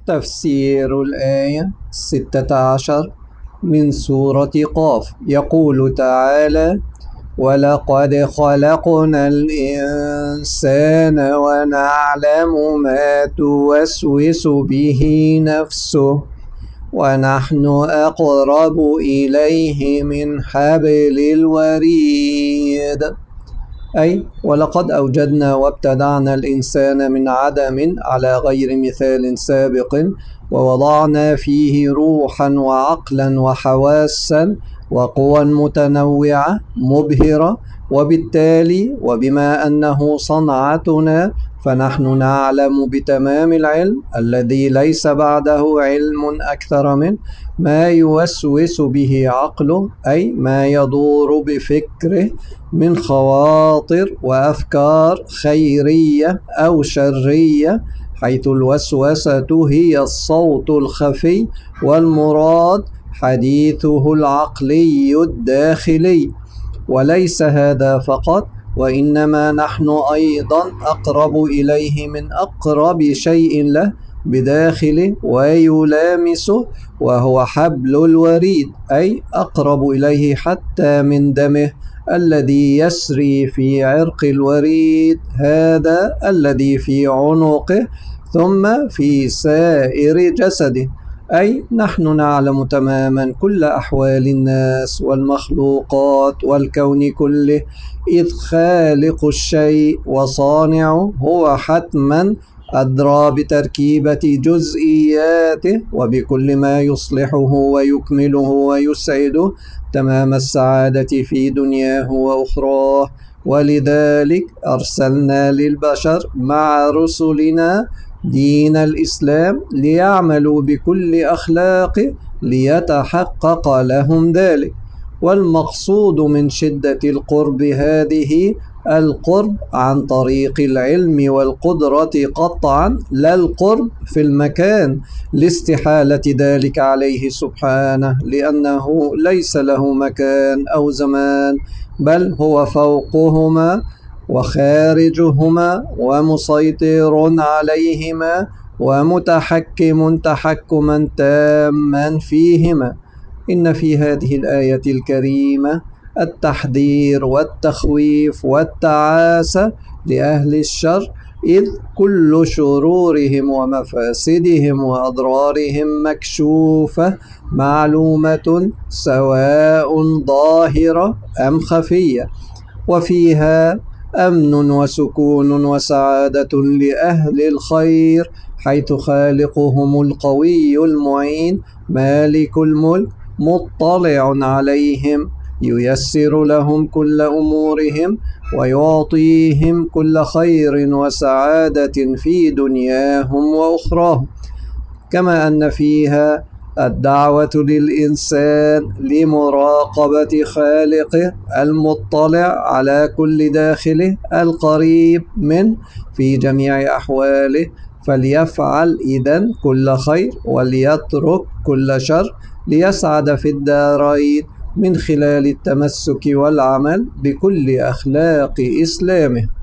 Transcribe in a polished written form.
تفسير الآية 16 من سورة قاف. يقول تعالى: ولقد خلقنا الإنسان ونعلم ما توسوس به نفسه ونحن أقرب إليه من حبل الوريد. أي ولقد أوجدنا وابتدعنا الإنسان من عدم على غير مثال سابق، ووضعنا فيه روحا وعقلا وحواسا وقوى متنوعة مبهرة، وبالتالي وبما أنه صنعتنا فنحن نعلم بتمام العلم الذي ليس بعده علم أكثر منه ما يوسوس به عقله، أي ما يدور بفكره من خواطر وأفكار خيرية أو شرية، حيث الوسوسة هي الصوت الخفي والمراد حديثه العقلي الداخلي. وليس هذا فقط، وإنما نحن أيضا أقرب إليه من أقرب شيء له بداخله ويلامسه، وهو حبل الوريد، أي أقرب إليه حتى من دمه الذي يسري في عرق الوريد، هذا الذي في عنقه ثم في سائر جسده. أي نحن نعلم تماما كل أحوال الناس والمخلوقات والكون كله، إذ خالق الشيء وصانعه هو حتما أدرى بتركيبة جزئياته وبكل ما يصلحه ويكمله ويسعده تمام السعادة في دنياه وأخراه. ولذلك أرسلنا للبشر مع رسلنا دين الإسلام ليعملوا بكل أخلاقه ليتحقق لهم ذلك. والمقصود من شدة القرب هذه القرب عن طريق العلم والقدرة قطعا، لا القرب في المكان لاستحالة ذلك عليه سبحانه، لأنه ليس له مكان أو زمان، بل هو فوقهما وخارجهما ومسيطر عليهما ومتحكم تحكما تاما فيهما. إن في هذه الآية الكريمة التحذير والتخويف والتعاسة لأهل الشر، إذ كل شرورهم ومفاسدهم وأضرارهم مكشوفة معلومة، سواء ظاهرة أم خفية، وفيها أمن وسكون وسعادة لأهل الخير، حيث خالقهم القوي المعين مالك الملك مطلع عليهم، ييسر لهم كل أمورهم ويعطيهم كل خير وسعادة في دنياهم وأخراهم. كما أن فيها الدعوة للإنسان لمراقبة خالقه المطلع على كل داخله القريب منه في جميع أحواله، فليفعل إذن كل خير وليترك كل شر ليسعد في الدارين من خلال التمسك والعمل بكل أخلاق إسلامه.